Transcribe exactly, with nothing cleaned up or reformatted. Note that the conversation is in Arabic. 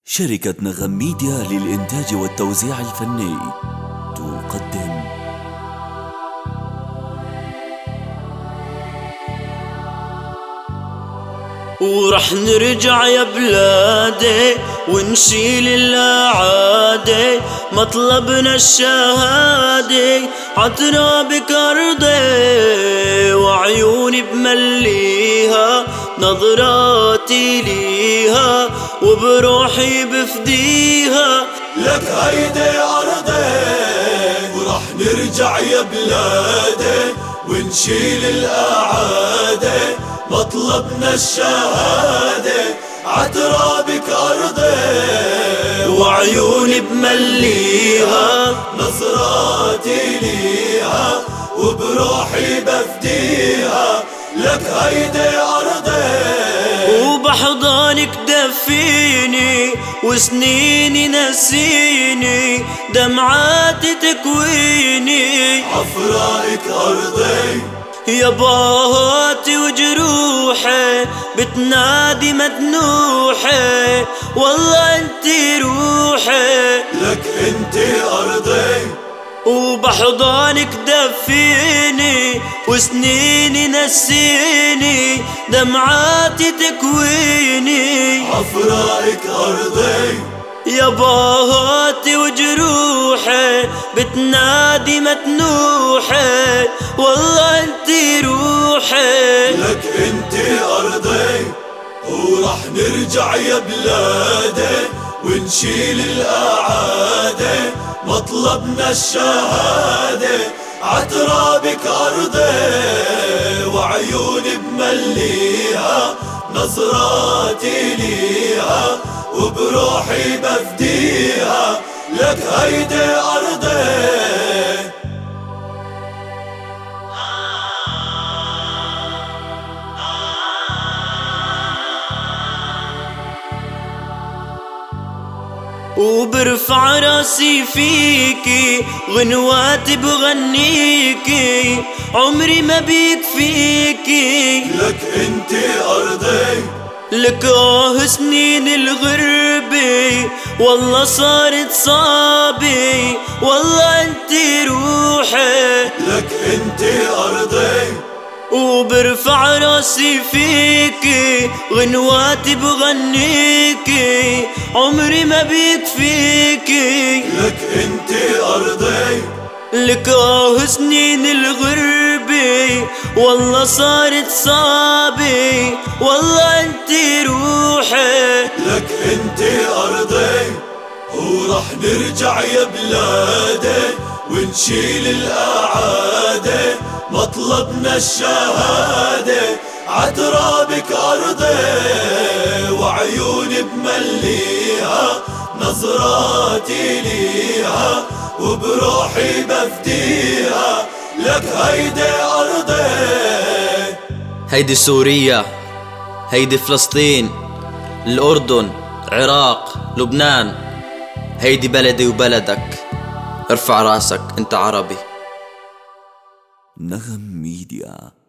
شركة نغم ميديا للإنتاج والتوزيع الفني تقدم ورح نرجع يا بلادي ونشيل الأعادي، مطلبنا الشهادة عترابك أرضي، وعيوني بمليها نظراتي ليها وبروحي بفديها لك هيدي أرضي. ورح نرجع يا بلادي ونشيل الأعادي، مطلبنا الشهادة عترابك أرضي، وعيوني بمليها نظراتي ليها وبروحي بفديها لك هيدي أرضي. وبحضانك دفيني وسنيني نسيني، دمعاتي تكويني عفرائك أرضي. ياباتي وجروحي بتنادي مدنوحي، والله انتي روحي لك انتي أرضي. وبحضانك دفيني وسنيني نسيني، دمعاتي تكويني عفرائك أرضي. ياباتي وجروحي بتنادي مدنوحي، والله انتي روحي لك انتي أرضي. ورح نرجع يا بلادي ونشيل الأعادي، مطلبنا الشهادة عترابك أرضي، وعيوني بمليها نظراتي ليها وبروحي بفديها لك هيدي أرضي. وبرفع راسي فيكي غنواتي بغنيكي، عمري ما بيكفيكي لك انتي أرضي. لك آه سنين الغربة والله صارت صعبة، والله انتي روحي لك انتي أرضي. وبرفع راسي فيكي غنواتي بغنيكي، عمري ما بيكفيكي لك انتي أرضي. لك آه سنين الغربة والله صارت صعبة، والله انتي روحي لك انتي أرضي. ورح نرجع يا بلادي ونشيل الأعادي، مطلبنا الشهادة عترابك أرضي، وعيوني بمليها نظراتي ليها وبروحي بفديها لك هيدي أرضي. هيدي سوريا، هيدي فلسطين، الأردن، عراق، لبنان، هيدي بلدي وبلدك، ارفع راسك انت عربي. نغم ميديا.